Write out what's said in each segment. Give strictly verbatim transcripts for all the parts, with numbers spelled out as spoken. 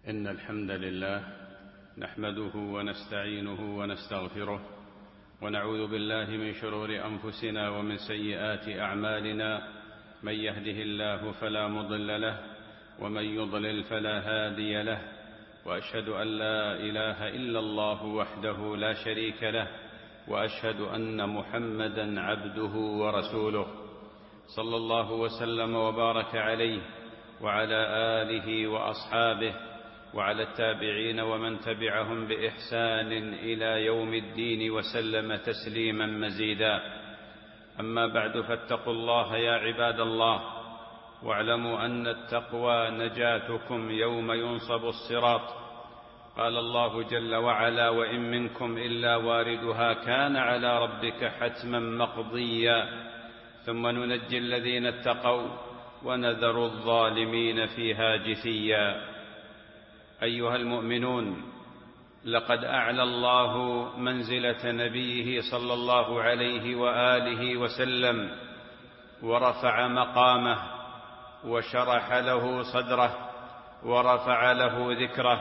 إن الحمد لله نحمده ونستعينه ونستغفره ونعوذ بالله من شرور أنفسنا ومن سيئات أعمالنا. من يهده الله فلا مضل له ومن يضلل فلا هادي له، وأشهد أن لا إله إلا الله وحده لا شريك له، وأشهد أن محمدًا عبده ورسوله، صلى الله وسلم وبارك عليه وعلى آله وأصحابه وعلى التابعين ومن تبعهم بإحسان إلى يوم الدين وسلم تسليما مزيدا. أما بعد، فاتقوا الله يا عباد الله، واعلموا أن التقوى نجاتكم يوم ينصب الصراط. قال الله جل وعلا: وإن منكم إلا واردها كان على ربك حتما مقضيا ثم ننجي الذين اتقوا ونذر الظالمين فيها جثيا. أيها المؤمنون، لقد أعلى الله منزلة نبيه صلى الله عليه وآله وسلم ورفع مقامه وشرح له صدره ورفع له ذكره،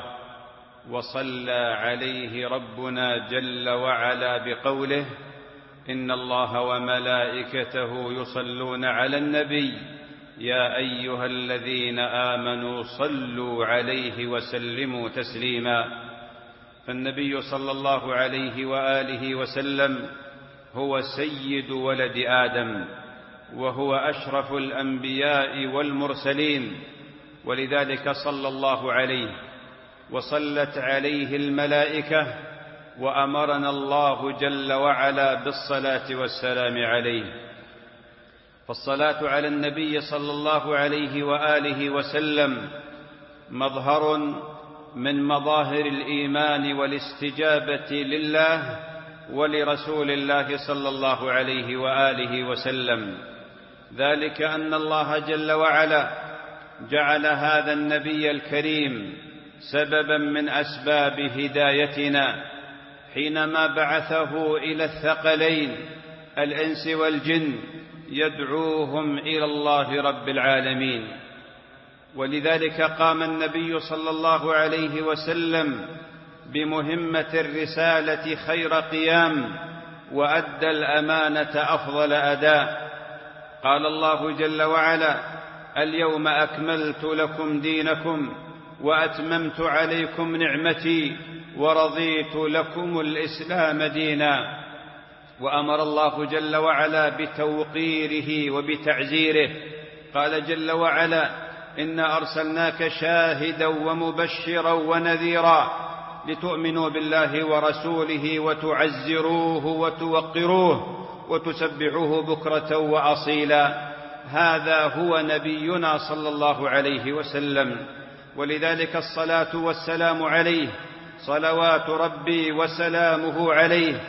وصلى عليه ربنا جل وعلا بقوله: إن الله وملائكته يصلون على النبي يا أيها الذين آمنوا صلوا عليه وسلموا تسليما. فالنبي صلى الله عليه وآله وسلم هو سيد ولد آدم، وهو أشرف الأنبياء والمرسلين، ولذلك صلى الله عليه وصلت عليه الملائكة، وأمرنا الله جل وعلا بالصلاة والسلام عليه. فالصلاة على النبي صلى الله عليه وآله وسلم مظهر من مظاهر الإيمان والاستجابة لله ولرسول الله صلى الله عليه وآله وسلم، ذلك أن الله جل وعلا جعل هذا النبي الكريم سببا من أسباب هدايتنا حينما بعثه إلى الثقلين الإنس والجن يدعوهم إلى الله رب العالمين. ولذلك قام النبي صلى الله عليه وسلم بمهمة الرسالة خير قيام، وأدى الأمانة أفضل أداء. قال الله جل وعلا: اليوم أكملت لكم دينكم وأتممت عليكم نعمتي ورضيت لكم الإسلام دينا. وأمر الله جل وعلا بتوقيره وبتعزيره. قال جل وعلا: إنا أرسلناك شاهدا ومبشرا ونذيرا لتؤمنوا بالله ورسوله وتعزروه وتوقروه وتسبحوه بكرة وأصيلا. هذا هو نبينا صلى الله عليه وسلم، ولذلك الصلاة والسلام عليه، صلوات ربي وسلامه عليه،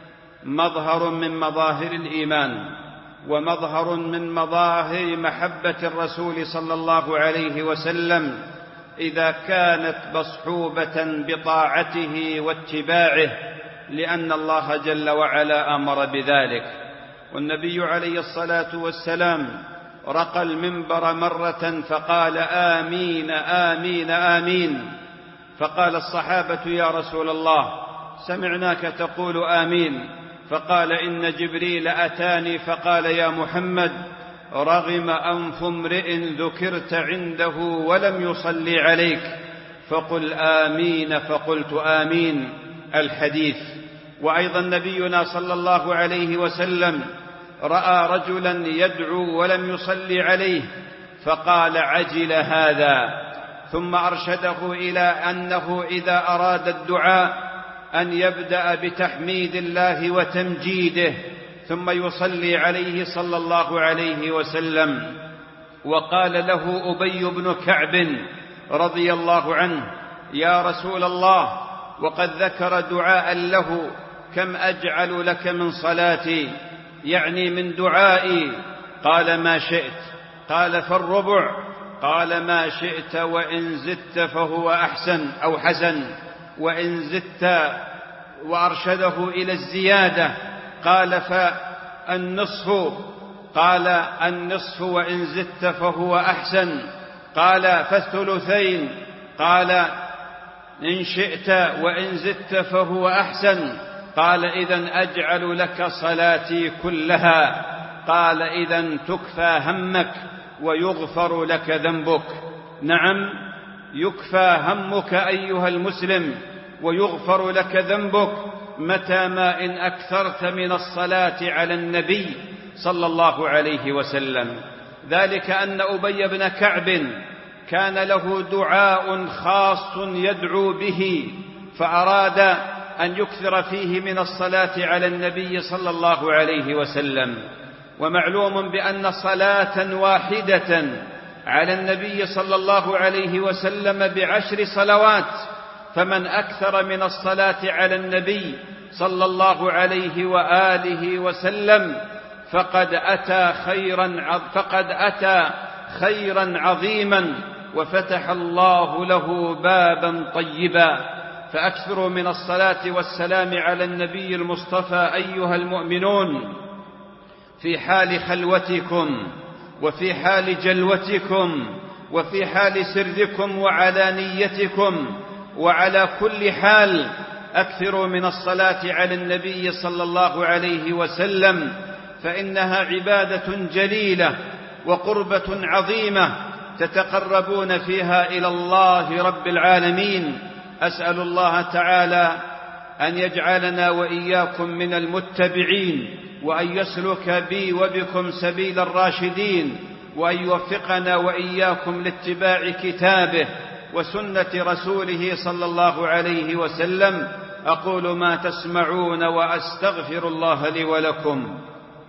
مظهر من مظاهر الإيمان، ومظهر من مظاهر محبة الرسول صلى الله عليه وسلم إذا كانت مصحوبة بطاعته واتباعه، لأن الله جل وعلا أمر بذلك. والنبي عليه الصلاة والسلام رقى المنبر مرة فقال: آمين آمين آمين. فقال الصحابة: يا رسول الله، سمعناك تقول آمين. فقال: إن جبريل أتاني فقال: يا محمد، رغم أنف امرئ ذكرت عنده ولم يصلي عليك، فقل آمين. فقلت آمين. الحديث. وأيضا نبينا صلى الله عليه وسلم رأى رجلا يدعو ولم يصلي عليه فقال: عجل هذا. ثم أرشده إلى أنه إذا أراد الدعاء أن يبدأ بتحميد الله وتمجيده ثم يصلي عليه صلى الله عليه وسلم. وقال له أبي بن كعب رضي الله عنه: يا رسول الله، وقد ذكر دعاء له: كم أجعل لك من صلاتي، يعني من دعائي؟ قال: ما شئت. قال: فالربع؟ قال: ما شئت، وإن زدت فهو أحسن أو حسن، وإن زدت. وأرشده إلى الزيادة. قال: فالنصف؟ قال: النصف وإن زدت فهو أحسن. قال: فالثلثين؟ قال: إن شئت وإن زدت فهو أحسن. قال: إذن أجعل لك صلاتي كلها. قال: إذن تكفى همك ويغفر لك ذنبك. نعم، يكفى همك أيها المسلم ويغفر لك ذنبك متى ما إن أكثرت من الصلاة على النبي صلى الله عليه وسلم. ذلك أن أبي بن كعب كان له دعاء خاص يدعو به، فأراد أن يكثر فيه من الصلاة على النبي صلى الله عليه وسلم. ومعلوم بأن صلاة واحدة على النبي صلى الله عليه وسلم بعشر صلوات، فمن أكثر من الصلاة على النبي صلى الله عليه وآله وسلم فقد أتى خيرا فقد أتى خيرا عظيما وفتح الله له بابا طيبا. فأكثروا من الصلاة والسلام على النبي المصطفى أيها المؤمنون في حال خلوتكم وفي حال جلوتكم وفي حال سركم وعلانيتكم، وعلى كل حال أكثروا من الصلاة على النبي صلى الله عليه وسلم، فإنها عبادة جليلة وقربة عظيمة تتقربون فيها إلى الله رب العالمين. أسأل الله تعالى أن يجعلنا وإياكم من المتبعين، وأن يسلك بي وبكم سبيل الراشدين، وأن يوفقنا وإياكم لاتباع كتابه وسنة رسوله صلى الله عليه وسلم. أقول ما تسمعون وأستغفر الله لي ولكم.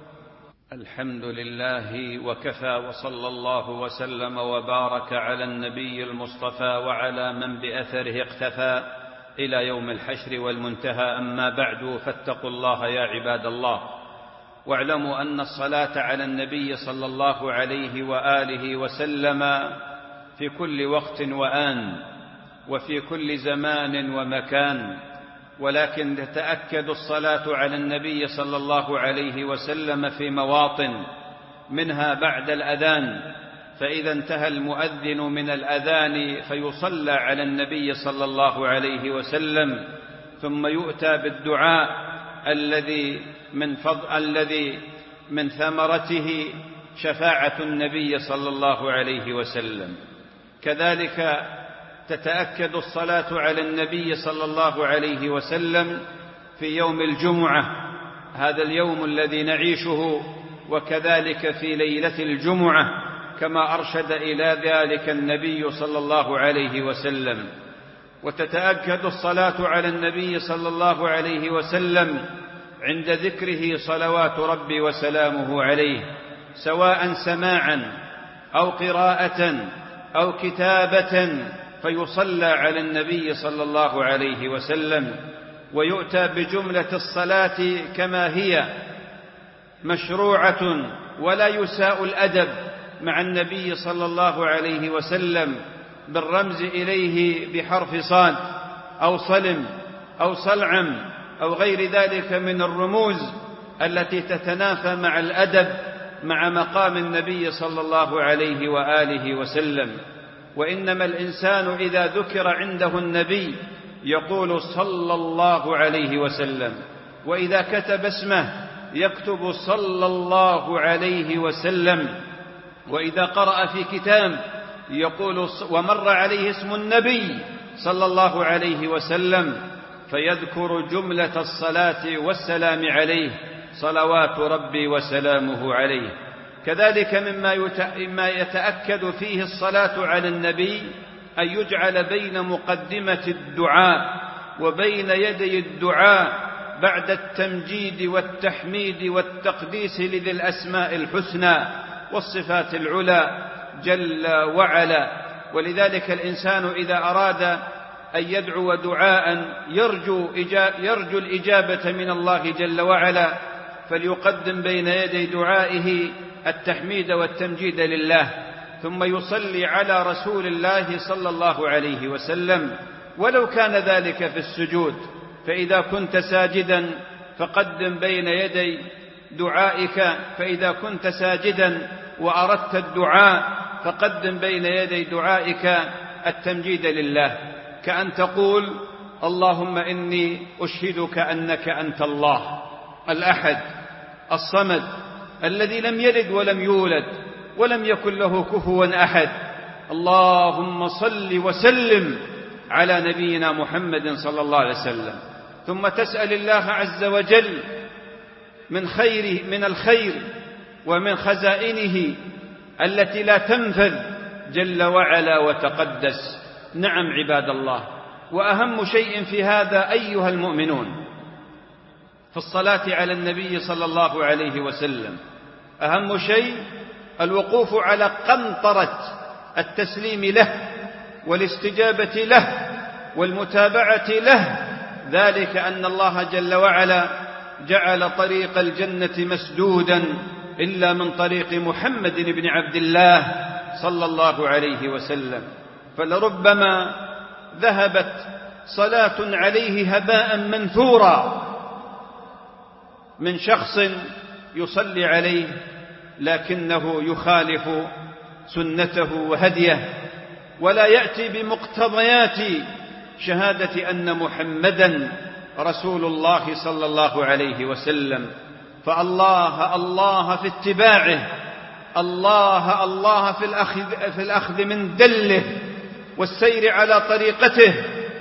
الحمد لله وكفى، وصلى الله وسلم وبارك على النبي المصطفى وعلى من بأثره اقتفى إلى يوم الحشر والمنتهى. أما بعد، فاتقوا الله يا عباد الله، واعلموا أن الصلاة على النبي صلى الله عليه وآله وسلم في كل وقت وآن وفي كل زمان ومكان، ولكن تتأكد الصلاة على النبي صلى الله عليه وسلم في مواطن، منها بعد الأذان، فإذا انتهى المؤذن من الأذان فيصلى على النبي صلى الله عليه وسلم، ثم يؤتى بالدعاء الذي من فضل الذي من ثمرته شفاعة النبي صلى الله عليه وسلم. كذلك تتأكد الصلاة على النبي صلى الله عليه وسلم في يوم الجمعة، هذا اليوم الذي نعيشه، وكذلك في ليلة الجمعة، كما أرشد إلى ذلك النبي صلى الله عليه وسلم. وتتأكد الصلاة على النبي صلى الله عليه وسلم عند ذكره صلوات ربي وسلامه عليه، سواء سماعا أو قراءة أو كتابة، فيصلى على النبي صلى الله عليه وسلم، ويؤتى بجملة الصلاة كما هي مشروعة، ولا يساء الأدب مع النبي صلى الله عليه وسلم بالرمز إليه بحرف صاد أو صلم أو صلعم أو غير ذلك من الرموز التي تتنافى مع الأدب مع مقام النبي صلى الله عليه وآله وسلم. وإنما الإنسان إذا ذكر عنده النبي يقول صلى الله عليه وسلم، وإذا كتب اسمه يكتب صلى الله عليه وسلم، وإذا قرأ في كتاب يقول ومر عليه اسم النبي صلى الله عليه وسلم، فيذكر جملة الصلاة والسلام عليه، صلوات ربي وسلامه عليه. كذلك مما يتأكد فيه الصلاة على النبي أن يجعل بين مقدمة الدعاء وبين يدي الدعاء بعد التمجيد والتحميد والتقديس لذي الأسماء الحسنى والصفات العلى جل وعلا. ولذلك الإنسان إذا أراد أن يدعو دعاء يرجو, يرجو الإجابة من الله جل وعلا، فليقدم بين يدي دعائه التحميد والتمجيد لله، ثم يصلي على رسول الله صلى الله عليه وسلم، ولو كان ذلك في السجود. فإذا كنت ساجدا فقدم بين يدي دعائك، فإذا كنت ساجدا وأردت الدعاء فقدم بين يدي دعائك التمجيد لله. كأن تقول اللهم إني أشهدك أنك أنت الله الأحد الصمد الذي لم يلد ولم يولد ولم يكن له كفوا أحد. اللهم صل وسلم على نبينا محمد صلى الله عليه وسلم. ثم تسأل الله عز وجل من خيره من الخير ومن خزائنه التي لا تنفذ جل وعلا وتقدس. نعم عباد الله، وأهم شيء في هذا أيها المؤمنون في الصلاة على النبي صلى الله عليه وسلم، أهم شيء الوقوف على قنطرة التسليم له والاستجابة له والمتابعة له، ذلك أن الله جل وعلا جعل طريق الجنة مسدودا إلا من طريق محمد بن عبد الله صلى الله عليه وسلم. فلربما ذهبت صلاة عليه هباء منثورا من شخص يصلي عليه لكنه يخالف سنته وهديه ولا يأتي بمقتضيات شهادة أن محمدا رسول الله صلى الله عليه وسلم. فالله الله في اتباعه، الله الله في الأخذ, في الأخذ من دله والسير على طريقته،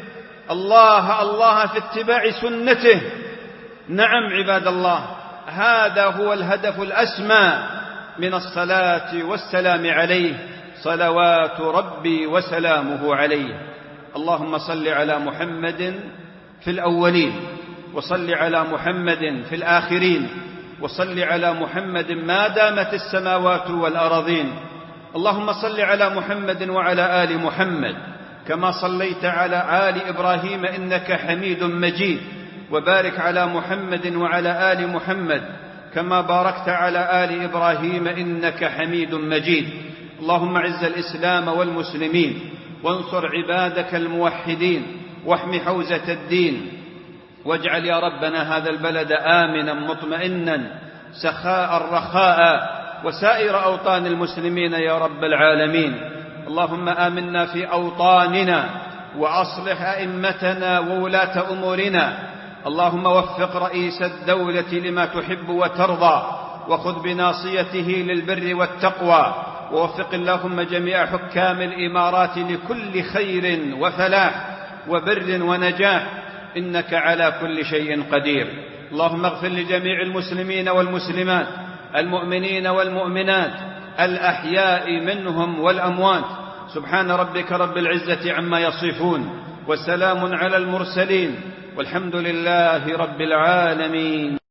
الله الله في اتباع سنته. نعم عباد الله، هذا هو الهدف الأسمى من الصلاة والسلام عليه صلوات ربي وسلامه عليه. اللهم صل على محمد في الأولين، وصل على محمد في الآخرين، وصل على محمد ما دامت السماوات والأراضين. اللهم صل على محمد وعلى آل محمد كما صليت على آل إبراهيم إنك حميد مجيد، وبارك على محمد وعلى آل محمد كما باركت على آل إبراهيم إنك حميد مجيد. اللهم اعز الإسلام والمسلمين، وانصر عبادك الموحدين، واحم حوزة الدين، واجعل يا ربنا هذا البلد آمنا مطمئنا سخاء رخاء، وسائر أوطان المسلمين يا رب العالمين. اللهم آمنا في أوطاننا، وأصلح أئمتنا وولاة أمورنا. اللهم وفق رئيس الدولة لما تحب وترضى، وخذ بناصيته للبر والتقوى، ووفق اللهم جميع حكام الإمارات لكل خير وفلاح وبر ونجاح، إنك على كل شيء قدير. اللهم اغفر لجميع المسلمين والمسلمات، المؤمنين والمؤمنات، الأحياء منهم والأموات. سبحان ربك رب العزة عما يصفون، وسلام على المرسلين، والحمد لله رب العالمين.